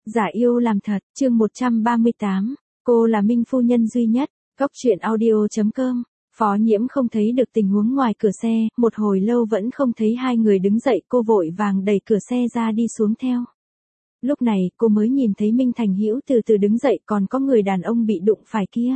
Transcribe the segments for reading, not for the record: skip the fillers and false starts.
Giả yêu làm thật, chương 138, cô là Minh phu nhân duy nhất, góc truyện audio.com. Phó Nhiễm không thấy được tình huống ngoài cửa xe, một hồi lâu vẫn không thấy hai người đứng dậy, cô vội vàng đẩy cửa xe ra đi xuống theo. Lúc này, cô mới nhìn thấy Minh Thành Hữu từ từ đứng dậy, còn có người đàn ông bị đụng phải kia.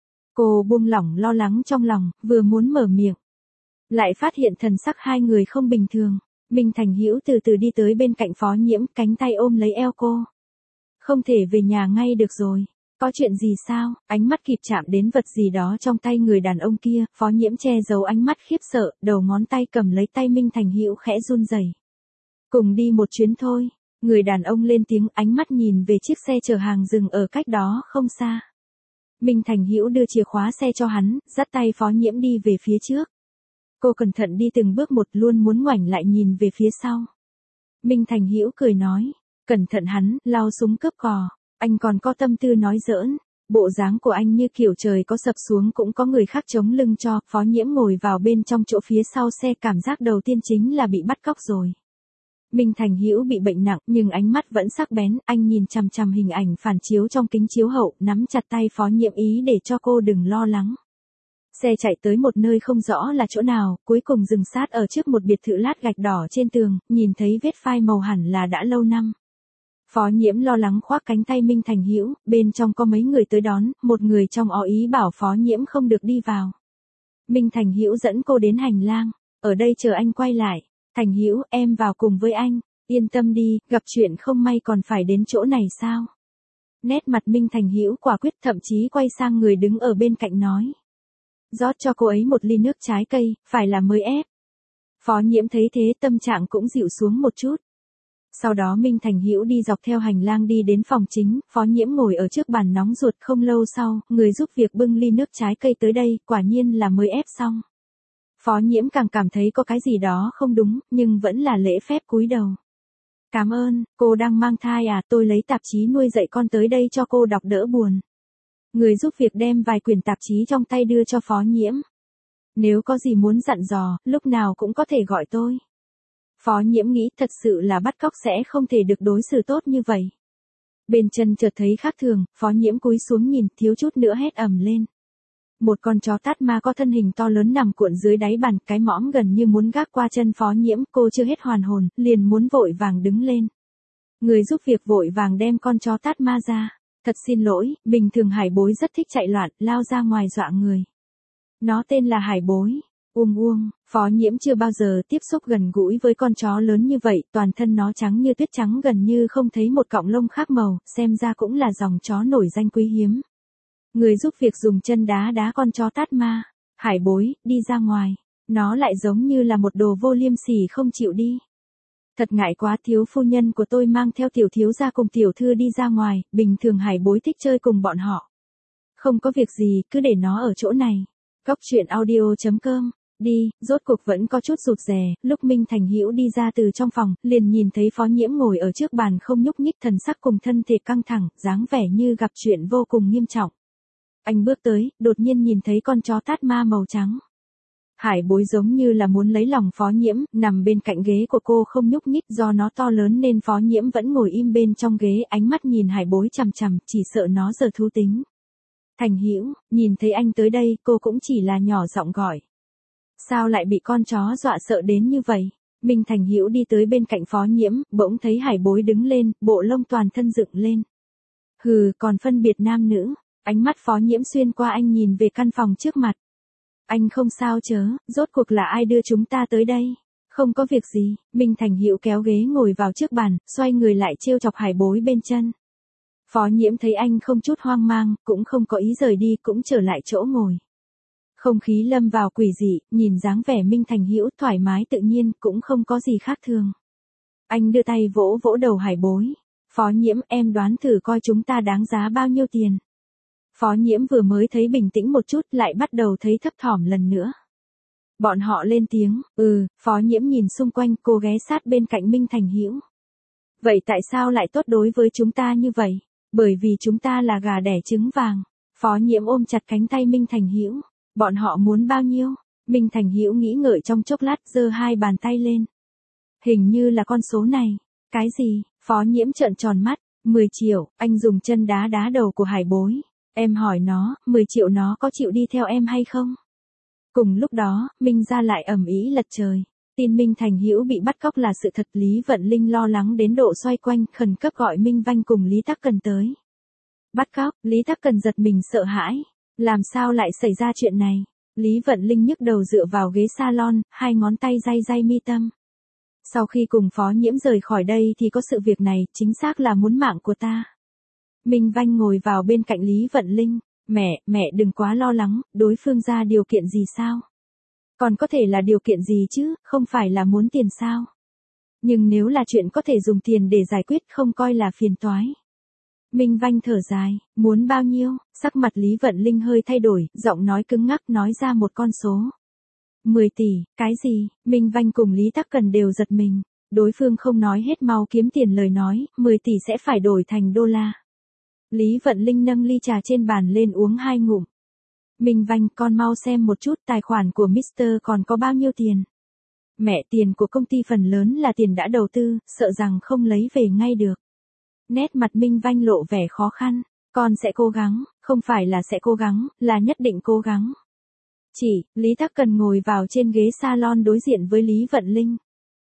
Cô buông lỏng lo lắng trong lòng, vừa muốn mở miệng, lại phát hiện thần sắc hai người không bình thường. Minh Thành Hữu từ từ đi tới bên cạnh Phó Nhiễm, cánh tay ôm lấy eo cô. Không thể về nhà ngay được rồi. Có chuyện gì sao? Ánh mắt kịp chạm đến vật gì đó trong tay người đàn ông kia, Phó Nhiễm che giấu ánh mắt khiếp sợ, đầu ngón tay cầm lấy tay Minh Thành Hữu khẽ run rẩy. Cùng đi một chuyến thôi. Người đàn ông lên tiếng, ánh mắt nhìn về chiếc xe chở hàng dừng ở cách đó không xa. Minh Thành Hữu đưa chìa khóa xe cho hắn, dắt tay Phó Nhiễm đi về phía trước. Cô cẩn thận đi từng bước một, luôn muốn ngoảnh lại nhìn về phía sau. Minh Thành Hữu cười nói, cẩn thận, hắn lao súng cướp cò. Anh còn có tâm tư nói giỡn. Bộ dáng của anh như kiểu trời có sập xuống cũng có người khác chống lưng cho. Phó Nhiễm ngồi vào bên trong chỗ phía sau xe, cảm giác đầu tiên chính là bị bắt cóc rồi. Minh Thành Hữu bị bệnh nặng, nhưng ánh mắt vẫn sắc bén, anh nhìn chằm chằm hình ảnh phản chiếu trong kính chiếu hậu, nắm chặt tay Phó Nhiễm ý để cho cô đừng lo lắng. Xe chạy tới một nơi không rõ là chỗ nào, cuối cùng dừng sát ở trước một biệt thự lát gạch đỏ trên tường, nhìn thấy vết phai màu hẳn là đã lâu năm. Phó Nhiễm lo lắng khoác cánh tay Minh Thành Hữu, bên trong có mấy người tới đón, một người trong ó ý bảo Phó Nhiễm không được đi vào. Minh Thành Hữu dẫn cô đến hành lang, ở đây chờ anh quay lại. Thành Hữu, em vào cùng với anh, yên tâm đi, gặp chuyện không may còn phải đến chỗ này sao? Nét mặt Minh Thành Hữu quả quyết, thậm chí quay sang người đứng ở bên cạnh nói. Rót cho cô ấy một ly nước trái cây, phải là mới ép. Phó Nhiễm thấy thế tâm trạng cũng dịu xuống một chút. Sau đó Minh Thành Hữu đi dọc theo hành lang đi đến phòng chính, Phó Nhiễm ngồi ở trước bàn nóng ruột, không lâu sau, người giúp việc bưng ly nước trái cây tới đây, quả nhiên là mới ép xong. Phó Nhiễm càng cảm thấy có cái gì đó không đúng, nhưng vẫn là lễ phép cúi đầu. Cảm ơn, cô đang mang thai à, tôi lấy tạp chí nuôi dạy con tới đây cho cô đọc đỡ buồn. Người giúp việc đem vài quyển tạp chí trong tay đưa cho Phó Nhiễm. Nếu có gì muốn dặn dò, lúc nào cũng có thể gọi tôi. Phó Nhiễm nghĩ thật sự là bắt cóc sẽ không thể được đối xử tốt như vậy. Bên chân chợt thấy khác thường, Phó Nhiễm cúi xuống nhìn, thiếu chút nữa hét ầm lên. Một con chó tát ma có thân hình to lớn nằm cuộn dưới đáy bàn, cái mõm gần như muốn gác qua chân Phó Nhiễm, cô chưa hết hoàn hồn, liền muốn vội vàng đứng lên. Người giúp việc vội vàng đem con chó tát ma ra. Thật xin lỗi, bình thường Hải Bối rất thích chạy loạn, lao ra ngoài dọa người. Nó tên là Hải Bối. Phó Nhiễm chưa bao giờ tiếp xúc gần gũi với con chó lớn như vậy, toàn thân nó trắng như tuyết, trắng gần như không thấy một cọng lông khác màu, xem ra cũng là dòng chó nổi danh quý hiếm. Người giúp việc dùng chân đá con chó tát ma. Hải Bối, đi ra ngoài. Nó lại giống như là một đồ vô liêm sỉ không chịu đi. Thật ngại quá, thiếu phu nhân của tôi mang theo tiểu thiếu gia cùng tiểu thư đi ra ngoài, bình thường Hải Bối thích chơi cùng bọn họ. Không có việc gì, cứ để nó ở chỗ này. Góc truyện audio.com. Đi, rốt cuộc vẫn có chút rụt rè, lúc Minh Thành Hữu đi ra từ trong phòng, liền nhìn thấy Phó Nhiễm ngồi ở trước bàn không nhúc nhích, thần sắc cùng thân thể căng thẳng, dáng vẻ như gặp chuyện vô cùng nghiêm trọng. Anh bước tới, đột nhiên nhìn thấy con chó tát ma màu trắng. Hải Bối giống như là muốn lấy lòng Phó Nhiễm, nằm bên cạnh ghế của cô không nhúc nhích, do nó to lớn nên Phó Nhiễm vẫn ngồi im bên trong ghế, ánh mắt nhìn Hải Bối chằm chằm, chỉ sợ nó giở thú tính. Thành Hữu, nhìn thấy anh tới đây, cô cũng chỉ là nhỏ giọng gọi. Sao lại bị con chó dọa sợ đến như vậy? Minh Thành Hữu đi tới bên cạnh Phó Nhiễm, bỗng thấy Hải Bối đứng lên, bộ lông toàn thân dựng lên. Hừ, còn phân biệt nam nữ. Ánh mắt Phó Nhiễm xuyên qua anh nhìn về căn phòng trước mặt. Anh không sao chớ, rốt cuộc là ai đưa chúng ta tới đây? Không có việc gì. Minh Thành Hữu kéo ghế ngồi vào trước bàn, xoay người lại trêu chọc Hải Bối bên chân. Phó Nhiễm thấy anh không chút hoang mang, cũng không có ý rời đi, cũng trở lại chỗ ngồi. Không khí lâm vào quỷ dị, nhìn dáng vẻ Minh Thành Hữu thoải mái tự nhiên, cũng không có gì khác thường. Anh đưa tay vỗ vỗ đầu Hải Bối. Phó Nhiễm, em đoán thử coi chúng ta đáng giá bao nhiêu tiền. Phó Nhiễm vừa mới thấy bình tĩnh một chút, lại bắt đầu thấy thấp thỏm lần nữa. Bọn họ lên tiếng, Phó Nhiễm nhìn xung quanh, cô ghé sát bên cạnh Minh Thành Hữu. Vậy tại sao lại tốt đối với chúng ta như vậy? Bởi vì chúng ta là gà đẻ trứng vàng. Phó Nhiễm ôm chặt cánh tay Minh Thành Hữu. Bọn họ muốn bao nhiêu? Minh Thành Hữu nghĩ ngợi trong chốc lát, giơ hai bàn tay lên. Hình như là con số này. Cái gì? Phó Nhiễm trợn tròn mắt. 10 triệu, anh dùng chân đá đá đầu của Hải Bối. Em hỏi nó, 10 triệu nó có chịu đi theo em hay không? Cùng lúc đó, Minh Gia lại ầm ĩ lật trời. Tin Minh Thành Hữu bị bắt cóc là sự thật. Lý Vận Linh lo lắng đến độ xoay quanh, khẩn cấp gọi Minh Vanh cùng Lý Tắc Cần tới. Bắt cóc, Lý Tắc Cần giật mình sợ hãi. Làm sao lại xảy ra chuyện này? Lý Vận Linh nhức đầu dựa vào ghế salon, hai ngón tay day day mi tâm. Sau khi cùng Phó Nhiễm rời khỏi đây thì có sự việc này, chính xác là muốn mạng của ta. Minh Vanh ngồi vào bên cạnh Lý Vận Linh. Mẹ đừng quá lo lắng, đối phương ra điều kiện gì sao? Còn có thể là điều kiện gì chứ, không phải là muốn tiền sao? Nhưng nếu là chuyện có thể dùng tiền để giải quyết không coi là phiền toái. Minh Vanh thở dài, muốn bao nhiêu? Sắc mặt Lý Vận Linh hơi thay đổi, giọng nói cứng ngắc nói ra một con số. 10 tỷ, cái gì? Minh Vanh cùng Lý Tắc Cần đều giật mình. Đối phương không nói hết mau kiếm tiền lời nói, 10 tỷ sẽ phải đổi thành đô la. Lý Vận Linh nâng ly trà trên bàn lên uống 2 ngụm. Minh Vanh, con mau xem một chút tài khoản của Mr. còn có bao nhiêu tiền. Mẹ, tiền của công ty phần lớn là tiền đã đầu tư, sợ rằng không lấy về ngay được. Nét mặt Minh Vanh lộ vẻ khó khăn. Con sẽ cố gắng, không phải là sẽ cố gắng, là nhất định cố gắng. Lý Tắc Cần ngồi vào trên ghế salon đối diện với Lý Vận Linh.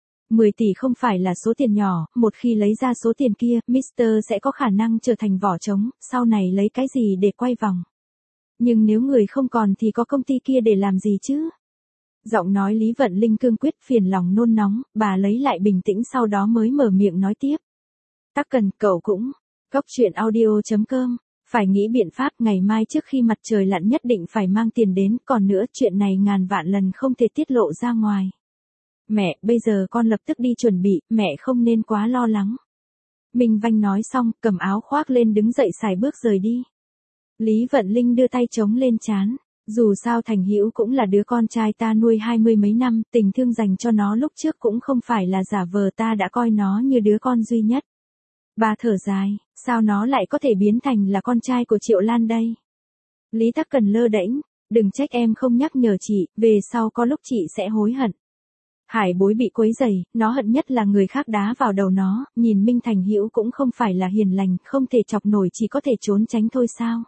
10 tỷ không phải là số tiền nhỏ, một khi lấy ra số tiền kia, Mr. sẽ có khả năng trở thành vỏ trống, sau này lấy cái gì để quay vòng. Nhưng nếu người không còn thì có công ty kia để làm gì chứ? Giọng nói Lý Vận Linh cương quyết phiền lòng nôn nóng, bà lấy lại bình tĩnh sau đó mới mở miệng nói tiếp. Tắc Cần, cậu cũng. Cốc truyện audio.com. Phải nghĩ biện pháp ngày mai trước khi mặt trời lặn nhất định phải mang tiền đến, còn nữa chuyện này ngàn vạn lần không thể tiết lộ ra ngoài. Mẹ, bây giờ con lập tức đi chuẩn bị, mẹ không nên quá lo lắng. Minh Vanh nói xong, cầm áo khoác lên đứng dậy xài bước rời đi. Lý Vận Linh đưa tay chống lên trán. Dù sao Thành Hữu cũng là đứa con trai ta nuôi 20 mấy năm, tình thương dành cho nó lúc trước cũng không phải là giả vờ, ta đã coi nó như đứa con duy nhất. Bà thở dài, sao nó lại có thể biến thành là con trai của Triệu Lan đây? Lý Tắc Cần lơ đễnh, đừng trách em không nhắc nhở chị, về sau có lúc chị sẽ hối hận. Hải Bối bị quấy rầy, nó hận nhất là người khác đá vào đầu nó, nhìn Minh Thành Hữu cũng không phải là hiền lành, không thể chọc nổi, chỉ có thể trốn tránh thôi sao?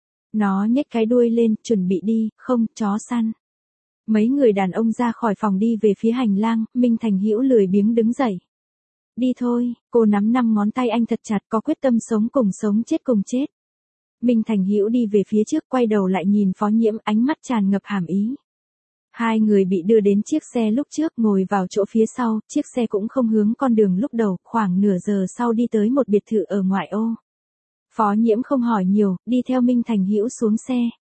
Nó nhếch cái đuôi lên, chuẩn bị đi, không, chó săn. Mấy người đàn ông ra khỏi phòng đi về phía hành lang, Minh Thành Hữu lười biếng đứng dậy. Đi thôi, cô nắm 5 ngón tay anh thật chặt, có quyết tâm sống chết cùng chết. Minh Thành Hữu đi về phía trước, quay đầu lại nhìn Phó Nhiễm, ánh mắt tràn ngập hàm ý. Hai người bị đưa đến chiếc xe lúc trước, ngồi vào chỗ phía sau, chiếc xe cũng không hướng con đường lúc đầu, khoảng nửa giờ sau đi tới một biệt thự ở ngoại ô. Phó Nhiễm không hỏi nhiều, đi theo Minh Thành Hữu xuống xe.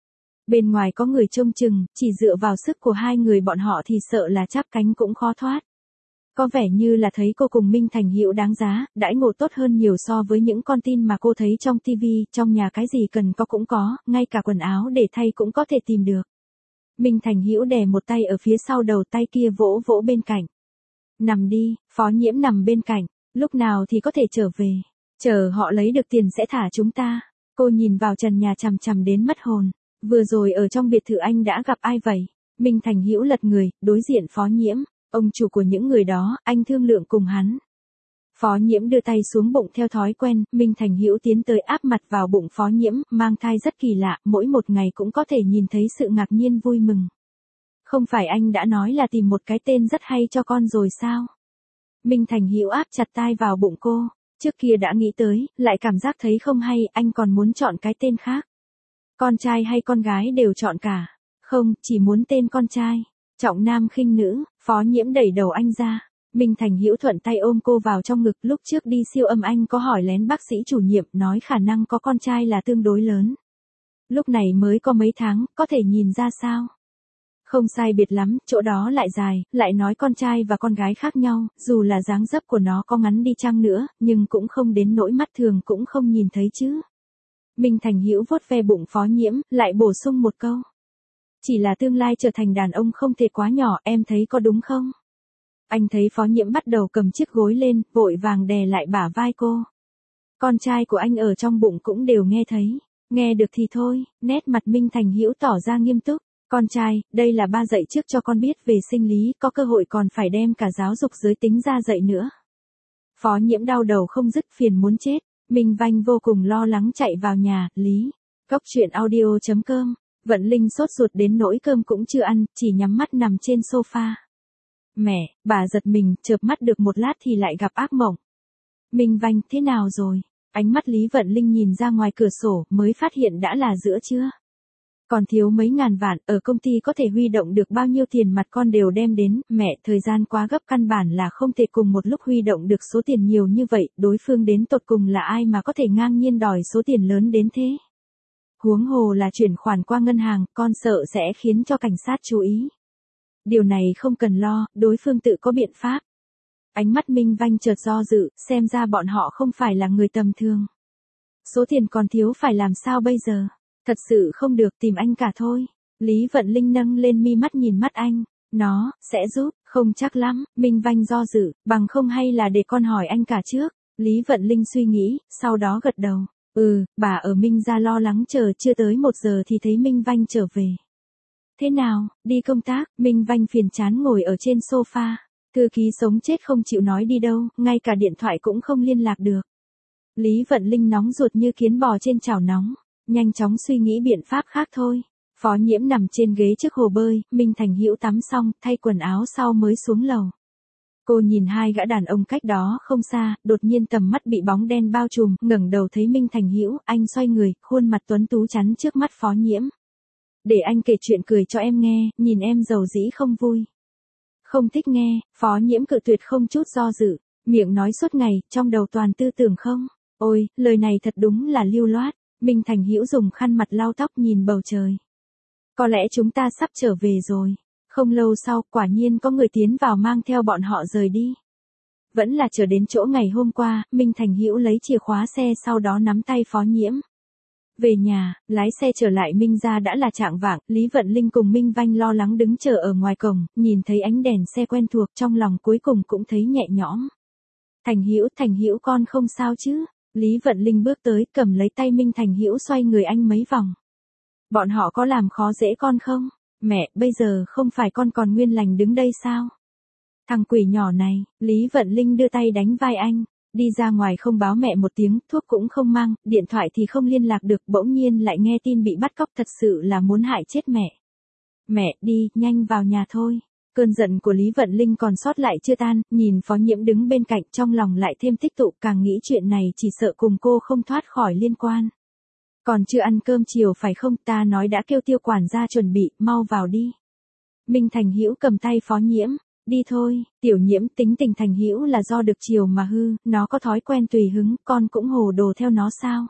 Bên ngoài có người trông chừng, chỉ dựa vào sức của hai người bọn họ thì sợ là chắp cánh cũng khó thoát. Có vẻ như là thấy cô cùng Minh Thành Hữu đáng giá, đãi ngộ tốt hơn nhiều so với những con tin mà cô thấy trong tivi, trong nhà cái gì cần có cũng có, ngay cả quần áo để thay cũng có thể tìm được. Minh Thành Hữu đè một tay ở phía sau đầu, tay kia vỗ vỗ bên cạnh. Nằm đi, Phó Nhiễm nằm bên cạnh, lúc nào thì có thể trở về, chờ họ lấy được tiền sẽ thả chúng ta. Cô nhìn vào trần nhà chằm chằm đến mất hồn, vừa rồi ở trong biệt thự anh đã gặp ai vậy? Minh Thành Hữu lật người, đối diện Phó Nhiễm, ông chủ của những người đó, anh thương lượng cùng hắn. Phó Nhiễm đưa tay xuống bụng theo thói quen, Minh Thành Hữu tiến tới áp mặt vào bụng Phó Nhiễm, mang thai rất kỳ lạ, mỗi một ngày cũng có thể nhìn thấy sự ngạc nhiên vui mừng. Không phải anh đã nói là tìm một cái tên rất hay cho con rồi sao? Minh Thành Hữu áp chặt tai vào bụng cô, trước kia đã nghĩ tới, lại cảm giác thấy không hay, anh còn muốn chọn cái tên khác. Con trai hay con gái đều chọn cả. Không, chỉ muốn tên con trai. Trọng nam khinh nữ, Phó Nhiễm đẩy đầu anh ra. Minh Thành Hữu thuận tay ôm cô vào trong ngực, lúc trước đi siêu âm anh có hỏi lén bác sĩ chủ nhiệm, nói khả năng có con trai là tương đối lớn. Lúc này mới có mấy tháng, có thể nhìn ra sao? Không sai biệt lắm, chỗ đó lại dài, lại nói con trai và con gái khác nhau, dù là dáng dấp của nó có ngắn đi chăng nữa, nhưng cũng không đến nỗi mắt thường cũng không nhìn thấy chứ. Minh Thành Hữu vuốt ve bụng Phó Nhiễm, lại bổ sung một câu. Chỉ là tương lai trở thành đàn ông không thể quá nhỏ, em thấy có đúng không? Anh thấy Phó Nhiễm bắt đầu cầm chiếc gối lên, vội vàng đè lại bả vai cô. Con trai của anh ở trong bụng cũng đều nghe thấy. Nghe được thì thôi, nét mặt Minh Thành Hữu tỏ ra nghiêm túc. Con trai, đây là ba dạy trước cho con biết về sinh lý, có cơ hội còn phải đem cả giáo dục giới tính ra dạy nữa. Phó Nhiễm đau đầu không dứt, phiền muốn chết. Minh Vanh vô cùng lo lắng chạy vào nhà, Lý. Cốc truyện audio.com. Vận Linh sốt ruột đến nỗi cơm cũng chưa ăn, chỉ nhắm mắt nằm trên sofa. Mẹ, bà giật mình, chợp mắt được một lát thì lại gặp ác mộng. Minh Vanh, thế nào rồi? Ánh mắt Lý Vận Linh nhìn ra ngoài cửa sổ, mới phát hiện đã là giữa trưa. Còn thiếu mấy ngàn vạn, ở công ty có thể huy động được bao nhiêu tiền mặt con đều đem đến, mẹ, thời gian quá gấp căn bản là không thể cùng một lúc huy động được số tiền nhiều như vậy, đối phương đến tột cùng là ai mà có thể ngang nhiên đòi số tiền lớn đến thế. Huống hồ là chuyển khoản qua ngân hàng, con sợ sẽ khiến cho cảnh sát chú ý. Điều này không cần lo, đối phương tự có biện pháp. Ánh mắt Minh Vanh chợt do dự, xem ra bọn họ không phải là người tầm thường. Số tiền còn thiếu phải làm sao bây giờ? Thật sự không được, tìm anh cả thôi. Lý Vận Linh nâng lên mi mắt nhìn mắt anh. Nó, sẽ giúp, không chắc lắm. Minh Vanh do dự, bằng không hay là để con hỏi anh cả trước. Lý Vận Linh suy nghĩ, sau đó gật đầu. Bà ở Minh gia lo lắng chờ chưa tới 1 giờ thì thấy Minh Vanh trở về. Thế nào, đi công tác? Minh Vanh phiền chán ngồi ở trên sofa. Thư ký sống chết không chịu nói đi đâu, ngay cả điện thoại cũng không liên lạc được. Lý Vận Linh nóng ruột như kiến bò trên chảo nóng. Nhanh chóng suy nghĩ biện pháp khác thôi. Phó Nhiễm nằm trên ghế trước hồ bơi, Minh Thành Hữu tắm xong, thay quần áo sau mới xuống lầu. Cô nhìn hai gã đàn ông cách đó không xa, đột nhiên tầm mắt bị bóng đen bao trùm, ngẩng đầu thấy Minh Thành Hữu, anh xoay người, khuôn mặt tuấn tú chắn trước mắt Phó Nhiễm. Để anh kể chuyện cười cho em nghe, nhìn em giàu dĩ không vui. Không thích nghe, Phó Nhiễm cự tuyệt không chút do dự, miệng nói suốt ngày, trong đầu toàn tư tưởng không. Ôi, lời này thật đúng là lưu loát. Minh Thành Hữu dùng khăn mặt lau tóc nhìn bầu trời. Có lẽ chúng ta sắp trở về rồi. Không lâu sau, quả nhiên có người tiến vào mang theo bọn họ rời đi. Vẫn là chờ đến chỗ ngày hôm qua, Minh Thành Hữu lấy chìa khóa xe sau đó nắm tay Phó Nhiễm. Về nhà, lái xe trở lại Minh gia đã là chạng vạng, Lý Vận Linh cùng Minh Vanh lo lắng đứng chờ ở ngoài cổng, nhìn thấy ánh đèn xe quen thuộc trong lòng cuối cùng cũng thấy nhẹ nhõm. Thành Hữu con không sao chứ? Lý Vận Linh bước tới, cầm lấy tay Minh Thành Hữu xoay người anh mấy vòng. Bọn họ có làm khó dễ con không? Mẹ, bây giờ không phải con còn nguyên lành đứng đây sao? Thằng quỷ nhỏ này, Lý Vận Linh đưa tay đánh vai anh. Đi ra ngoài không báo mẹ một tiếng, thuốc cũng không mang, điện thoại thì không liên lạc được, bỗng nhiên lại nghe tin bị bắt cóc, thật sự là muốn hại chết mẹ. Mẹ, đi, nhanh vào nhà thôi. Cơn giận của Lý Vận Linh còn sót lại chưa tan, nhìn Phó Nhiễm đứng bên cạnh trong lòng lại thêm tích tụ, càng nghĩ chuyện này chỉ sợ cùng cô không thoát khỏi liên quan. Còn chưa ăn cơm chiều phải không, ta nói đã kêu Tiêu quản gia chuẩn bị, mau vào đi. Minh Thành Hữu cầm tay Phó Nhiễm, đi thôi, Tiểu Nhiễm, tính tình Thành Hữu là do được chiều mà hư, nó có thói quen tùy hứng, con cũng hồ đồ theo nó sao?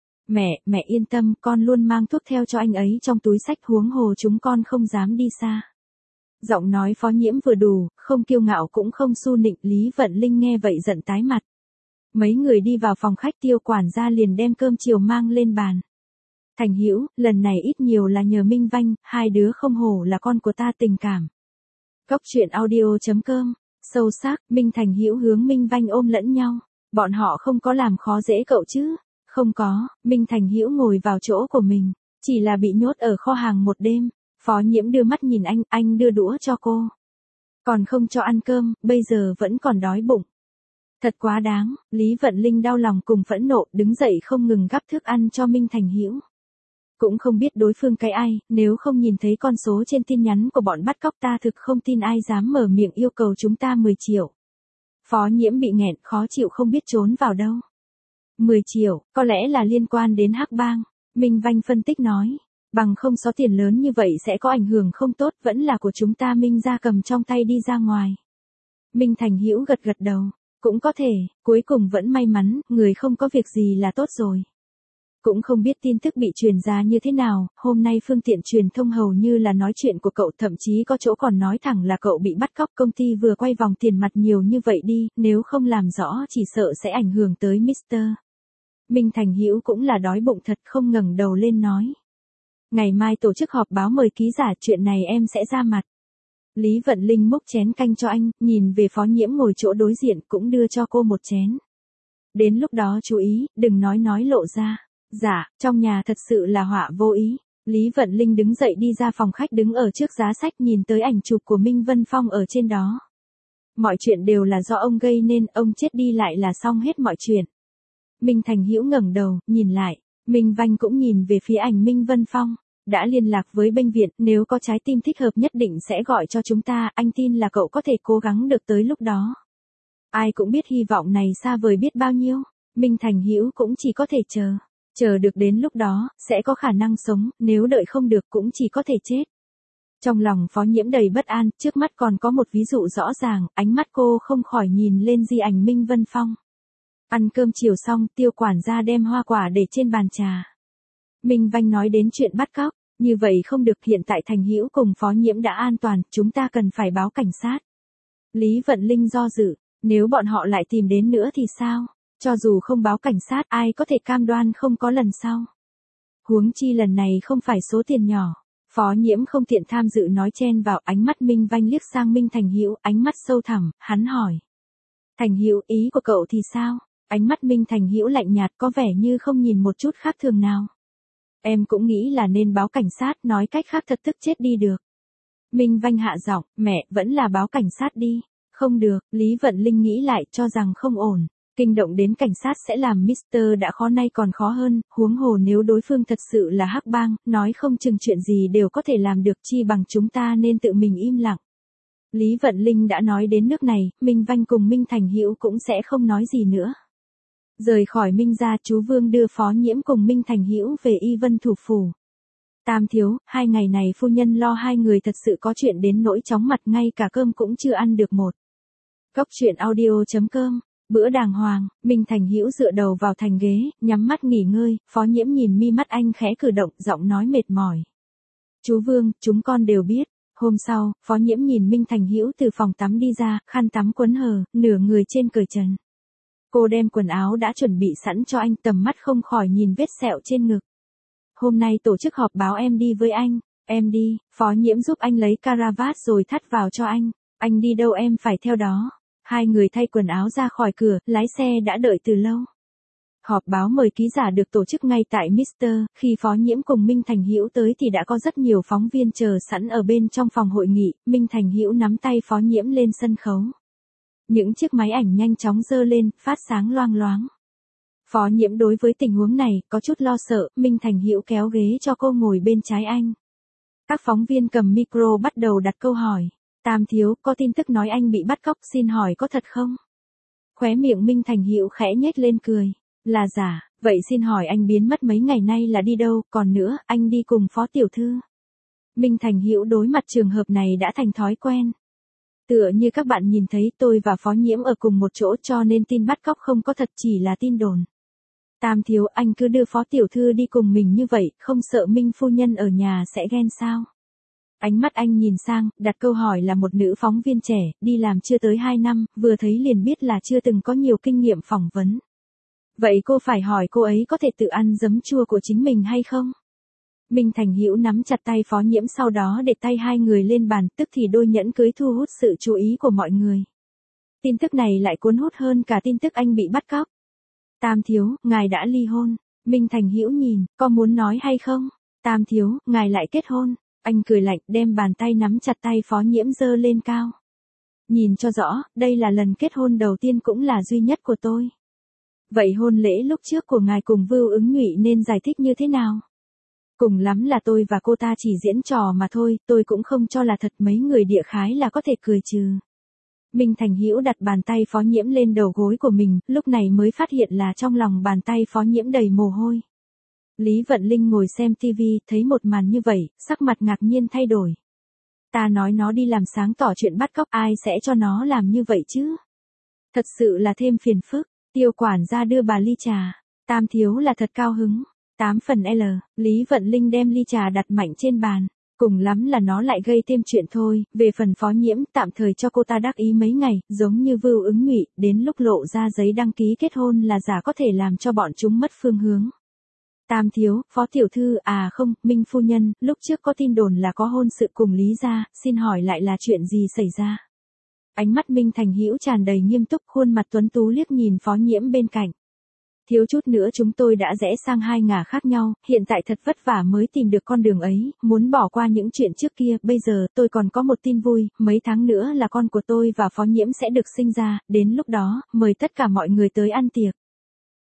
Mẹ yên tâm, con luôn mang thuốc theo cho anh ấy trong túi xách, huống hồ chúng con không dám đi xa. Giọng nói Phó Nhiễm vừa đủ, không kiêu ngạo cũng không su nịnh, Lý Vận Linh nghe vậy giận tái mặt. Mấy người đi vào phòng khách, Tiêu quản gia liền đem cơm chiều mang lên bàn. Thành Hữu, lần này ít nhiều là nhờ Minh Vanh, hai đứa không hổ là con của ta tình cảm. Cốc truyện audio.com, sâu sắc, Minh Thành Hữu hướng Minh Vanh ôm lẫn nhau. Bọn họ không có làm khó dễ cậu chứ? Không có, Minh Thành Hữu ngồi vào chỗ của mình, chỉ là bị nhốt ở kho hàng một đêm. Phó Nhiễm đưa mắt nhìn anh đưa đũa cho cô. Còn không cho ăn cơm, bây giờ vẫn còn đói bụng. Thật quá đáng, Lý Vận Linh đau lòng cùng phẫn nộ, đứng dậy không ngừng gắp thức ăn cho Minh Thành Hữu. Cũng không biết đối phương cái ai, nếu không nhìn thấy con số trên tin nhắn của bọn bắt cóc ta thực không tin ai dám mở miệng yêu cầu chúng ta 10 triệu. Phó Nhiễm bị nghẹn, khó chịu không biết trốn vào đâu. 10 triệu, có lẽ là liên quan đến Hắc Bang, Minh Vanh phân tích nói. Bằng không số tiền lớn như vậy sẽ có ảnh hưởng không tốt, vẫn là của chúng ta Minh gia cầm trong tay đi ra ngoài. Minh Thành Hữu gật đầu, cũng có thể, cuối cùng vẫn may mắn, người không có việc gì là tốt rồi. Cũng không biết tin tức bị truyền ra như thế nào, hôm nay phương tiện truyền thông hầu như là nói chuyện của cậu, thậm chí có chỗ còn nói thẳng là cậu bị bắt cóc, công ty vừa quay vòng tiền mặt nhiều như vậy đi, nếu không làm rõ chỉ sợ sẽ ảnh hưởng tới Mr. Minh Thành Hữu cũng là đói bụng thật, không ngẩng đầu lên nói. Ngày mai tổ chức họp báo mời ký giả, chuyện này em sẽ ra mặt. Lý Vận Linh múc chén canh cho anh, nhìn về Phó Nhiễm ngồi chỗ đối diện cũng đưa cho cô một chén. Đến lúc đó chú ý, đừng nói lộ ra. Dạ, trong nhà thật sự là họa vô ý. Lý Vận Linh đứng dậy đi ra phòng khách, đứng ở trước giá sách nhìn tới ảnh chụp của Minh Vân Phong ở trên đó. Mọi chuyện đều là do ông gây nên, ông chết đi lại là xong hết mọi chuyện. Minh Thành Hữu ngẩng đầu, nhìn lại. Minh Vanh cũng nhìn về phía ảnh Minh Vân Phong. Đã liên lạc với bệnh viện, nếu có trái tim thích hợp nhất định sẽ gọi cho chúng ta, anh tin là cậu có thể cố gắng được tới lúc đó. Ai cũng biết hy vọng này xa vời biết bao nhiêu. Minh Thành Hữu cũng chỉ có thể chờ. Chờ được đến lúc đó, sẽ có khả năng sống, nếu đợi không được cũng chỉ có thể chết. Trong lòng Phó Nhiễm đầy bất an, trước mắt còn có một ví dụ rõ ràng, ánh mắt cô không khỏi nhìn lên di ảnh Minh Vân Phong. Ăn cơm chiều xong, Tiêu quản gia đem hoa quả để trên bàn trà. Minh Vanh nói đến chuyện bắt cóc, như vậy không được, hiện tại Thành Hữu cùng Phó Nhiễm đã an toàn, chúng ta cần phải báo cảnh sát. Lý Vận Linh do dự, nếu bọn họ lại tìm đến nữa thì sao? Cho dù không báo cảnh sát, ai có thể cam đoan không có lần sau. Huống chi lần này không phải số tiền nhỏ. Phó Nhiễm không tiện tham dự nói chen vào, ánh mắt Minh Vanh liếc sang Minh Thành Hữu, ánh mắt sâu thẳm, hắn hỏi. Thành Hữu, ý của cậu thì sao? Ánh mắt Minh Thành Hữu lạnh nhạt, có vẻ như không nhìn một chút khác thường nào. Em cũng nghĩ là nên báo cảnh sát, nói cách khác thật tức chết đi được. Minh Vanh hạ giọng, mẹ, vẫn là báo cảnh sát đi. Không được, Lý Vận Linh nghĩ lại, cho rằng không ổn. Kinh động đến cảnh sát sẽ làm Mr. đã khó nay còn khó hơn, huống hồ nếu đối phương thật sự là hắc bang, nói không chừng chuyện gì đều có thể làm được, chi bằng chúng ta nên tự mình im lặng. Lý Vận Linh đã nói đến nước này, Minh Vanh cùng Minh Thành Hữu cũng sẽ không nói gì nữa. Rời khỏi Minh gia, chú Vương đưa Phó Nhiễm cùng Minh Thành Hữu về Y Vân thủ phủ. Tam thiếu, 2 ngày này phu nhân lo hai người thật sự có chuyện đến nỗi chóng mặt, ngay cả cơm cũng chưa ăn được một. Cốc truyện audio.com. Bữa đàng hoàng, Minh Thành Hữu dựa đầu vào thành ghế, nhắm mắt nghỉ ngơi, Phó Nhiễm nhìn mi mắt anh khẽ cử động, giọng nói mệt mỏi. Chú Vương, chúng con đều biết. Hôm sau, Phó Nhiễm nhìn Minh Thành Hữu từ phòng tắm đi ra, khăn tắm quấn hờ, nửa người trên cởi trần. Cô đem quần áo đã chuẩn bị sẵn cho anh, tầm mắt không khỏi nhìn vết sẹo trên ngực. Hôm nay tổ chức họp báo, em đi với anh. Em đi, Phó Nhiễm giúp anh lấy caravat rồi thắt vào cho anh. Anh đi đâu em phải theo đó. Hai người thay quần áo ra khỏi cửa, lái xe đã đợi từ lâu. Họp báo mời ký giả được tổ chức ngay tại Mr. Khi Phó Nhiễm cùng Minh Thành Hữu tới thì đã có rất nhiều phóng viên chờ sẵn ở bên trong phòng hội nghị. Minh Thành Hữu nắm tay Phó Nhiễm lên sân khấu. Những chiếc máy ảnh nhanh chóng giơ lên, phát sáng loang loáng. Phó Nhiễm đối với tình huống này có chút lo sợ, Minh Thành Hữu kéo ghế cho cô ngồi bên trái anh. Các phóng viên cầm micro bắt đầu đặt câu hỏi. Tam thiếu, có tin tức nói anh bị bắt cóc, xin hỏi có thật không? Khóe miệng Minh Thành Hữu khẽ nhếch lên cười. Là giả, vậy xin hỏi anh biến mất mấy ngày nay là đi đâu, còn nữa, anh đi cùng Phó tiểu thư. Minh Thành Hữu đối mặt trường hợp này đã thành thói quen. Tựa như các bạn nhìn thấy, tôi và Phó Nhiễm ở cùng một chỗ, cho nên tin bắt cóc không có thật, chỉ là tin đồn. Tam thiếu, anh cứ đưa Phó tiểu thư đi cùng mình như vậy, không sợ Minh phu nhân ở nhà sẽ ghen sao? Ánh mắt anh nhìn sang, đặt câu hỏi là một nữ phóng viên trẻ, đi làm chưa tới 2 năm, vừa thấy liền biết là chưa từng có nhiều kinh nghiệm phỏng vấn. Vậy cô phải hỏi cô ấy có thể tự ăn giấm chua của chính mình hay không? Minh Thành Hữu nắm chặt tay Phó Nhiễm, sau đó để tay hai người lên bàn, tức thì đôi nhẫn cưới thu hút sự chú ý của mọi người. Tin tức này lại cuốn hút hơn cả tin tức anh bị bắt cóc. Tam thiếu, ngài đã ly hôn. Minh Thành Hữu nhìn, có muốn nói hay không? Tam thiếu, ngài lại kết hôn. Anh cười lạnh, đem bàn tay nắm chặt tay Phó Nhiễm giơ lên cao. Nhìn cho rõ, đây là lần kết hôn đầu tiên cũng là duy nhất của tôi. Vậy hôn lễ lúc trước của ngài cùng Vưu Ứng Nhụy nên giải thích như thế nào? Cùng lắm là tôi và cô ta chỉ diễn trò mà thôi, tôi cũng không cho là thật, mấy người địa khái là có thể cười trừ. Minh Thành Hữu đặt bàn tay Phó Nhiễm lên đầu gối của mình, lúc này mới phát hiện là trong lòng bàn tay Phó Nhiễm đầy mồ hôi. Lý Vận Linh ngồi xem TV, thấy một màn như vậy, sắc mặt ngạc nhiên thay đổi. Ta nói nó đi làm sáng tỏ chuyện bắt cóc, ai sẽ cho nó làm như vậy chứ? Thật sự là thêm phiền phức. Tiêu quản gia đưa bà ly trà. Tam thiếu là thật cao hứng. 8 phần L, Lý Vận Linh đem ly trà đặt mạnh trên bàn. Cùng lắm là nó lại gây thêm chuyện thôi, về phần Phó Nhiễm, tạm thời cho cô ta đắc ý mấy ngày, giống như Vưu Ứng Nhụy, đến lúc lộ ra giấy đăng ký kết hôn là giả có thể làm cho bọn chúng mất phương hướng. Tam thiếu, Phó tiểu thư, à không, Minh phu nhân, lúc trước có tin đồn là có hôn sự cùng Lý gia, xin hỏi lại là chuyện gì xảy ra? Ánh mắt Minh Thành Hữu tràn đầy nghiêm túc, khuôn mặt tuấn tú liếc nhìn Phó Nhiễm bên cạnh. Thiếu chút nữa chúng tôi đã rẽ sang hai ngả khác nhau, hiện tại thật vất vả mới tìm được con đường ấy, muốn bỏ qua những chuyện trước kia, bây giờ tôi còn có một tin vui, mấy tháng nữa là con của tôi và Phó Nhiễm sẽ được sinh ra, đến lúc đó, mời tất cả mọi người tới ăn tiệc.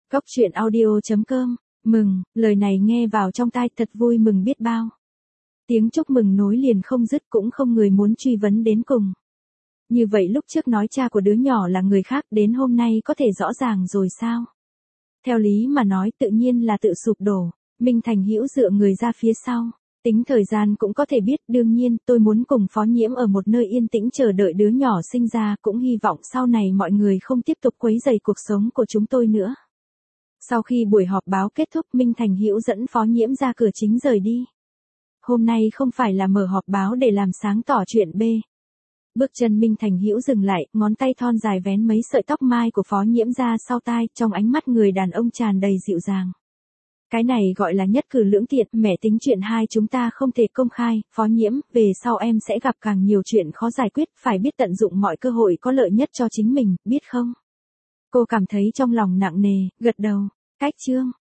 Cốc truyện audio.com. Mừng, lời này nghe vào trong tai thật vui mừng biết bao. Tiếng chúc mừng nối liền không dứt, cũng không người muốn truy vấn đến cùng. Như vậy lúc trước nói cha của đứa nhỏ là người khác, đến hôm nay có thể rõ ràng rồi sao? Theo lý mà nói tự nhiên là tự sụp đổ. Minh Thành Hữu dựa người ra phía sau. Tính thời gian cũng có thể biết, đương nhiên tôi muốn cùng Phó Nhiễm ở một nơi yên tĩnh chờ đợi đứa nhỏ sinh ra, cũng hy vọng sau này mọi người không tiếp tục quấy rầy cuộc sống của chúng tôi nữa. Sau khi buổi họp báo kết thúc, Minh Thành Hữu dẫn Phó Nhiễm ra cửa chính rời đi. Hôm nay không phải là mở họp báo để làm sáng tỏ chuyện B. Bước chân Minh Thành Hữu dừng lại, ngón tay thon dài vén mấy sợi tóc mai của Phó Nhiễm ra sau tai, trong ánh mắt người đàn ông tràn đầy dịu dàng. Cái này gọi là nhất cử lưỡng tiện, mẹ tính chuyện hai chúng ta không thể công khai, Phó Nhiễm, về sau em sẽ gặp càng nhiều chuyện khó giải quyết, phải biết tận dụng mọi cơ hội có lợi nhất cho chính mình, biết không? Cô cảm thấy trong lòng nặng nề, gật đầu. Cách chương